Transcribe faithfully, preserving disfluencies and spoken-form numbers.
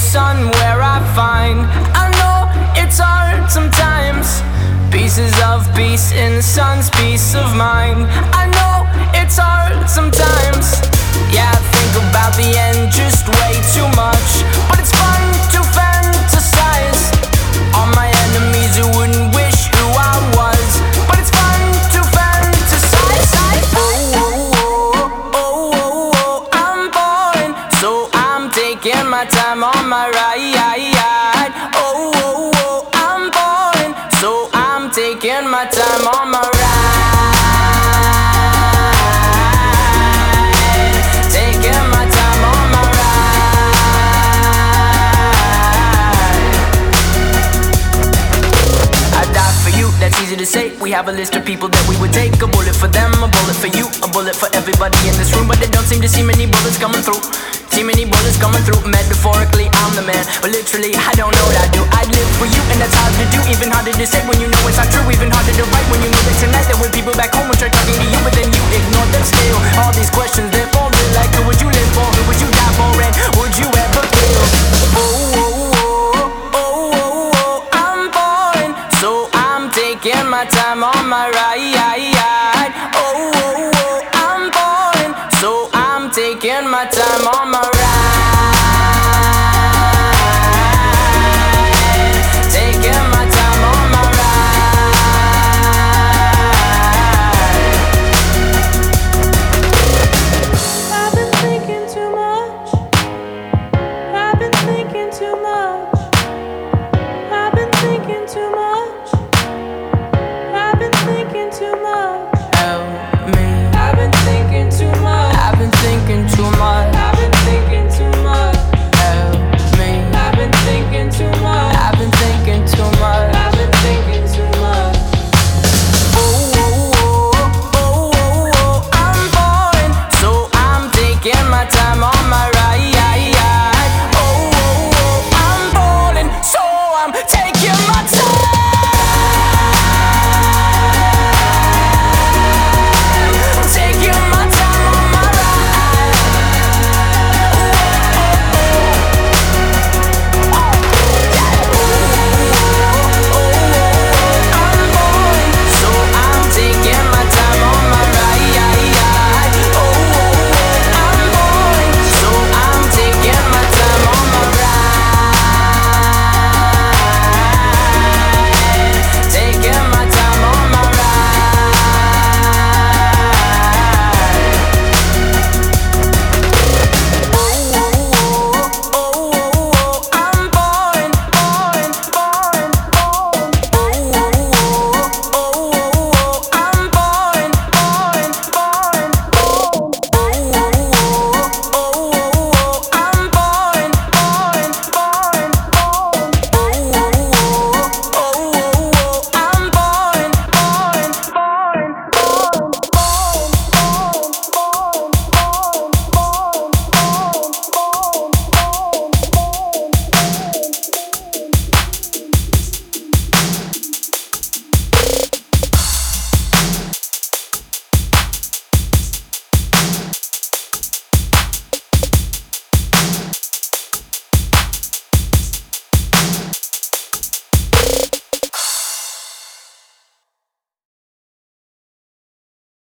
sun where I find. I know it's hard sometimes. Pieces of peace in the sun's peace of mind. I know it's hard sometimes. Yeah, I think about the end just way too much, but it's fun to fantasize on my enemies who wouldn't wish who I was. But it's fun to fantasize. Oh, oh, oh, oh, oh, oh, I'm falling, so I'm taking my time on my ride. Oh, oh, oh, I'm falling, so I'm taking my time on my ride. Taking my time on my ride. I die for you, that's easy to say. We have a list of people that we would take. A bullet for them, a bullet for you, a bullet for everybody in this room. But they don't seem to see many bullets coming through. See many bullets coming through. Metaphorically, I'm the man, but literally, I don't know what I do. I live for you, and that's hard to do. Even harder to say when you know it's not true. Even harder to write when you know that tonight there were people back home who tried talking to you, but then you ignore them still. All these questions, they're falling like, who would you live for? Who would you die for? And would you ever feel? Oh, oh, oh, oh, oh, oh, I'm falling, so I'm taking my time on my ride. Oh, oh, oh, I'm falling, so I'm taking my time on my ride. Taking my time on my ride. I've been thinking too much. I've been thinking too much. I've been thinking too much. I've been thinking too much. Help me. I've been thinking too much. I've been thinking too much.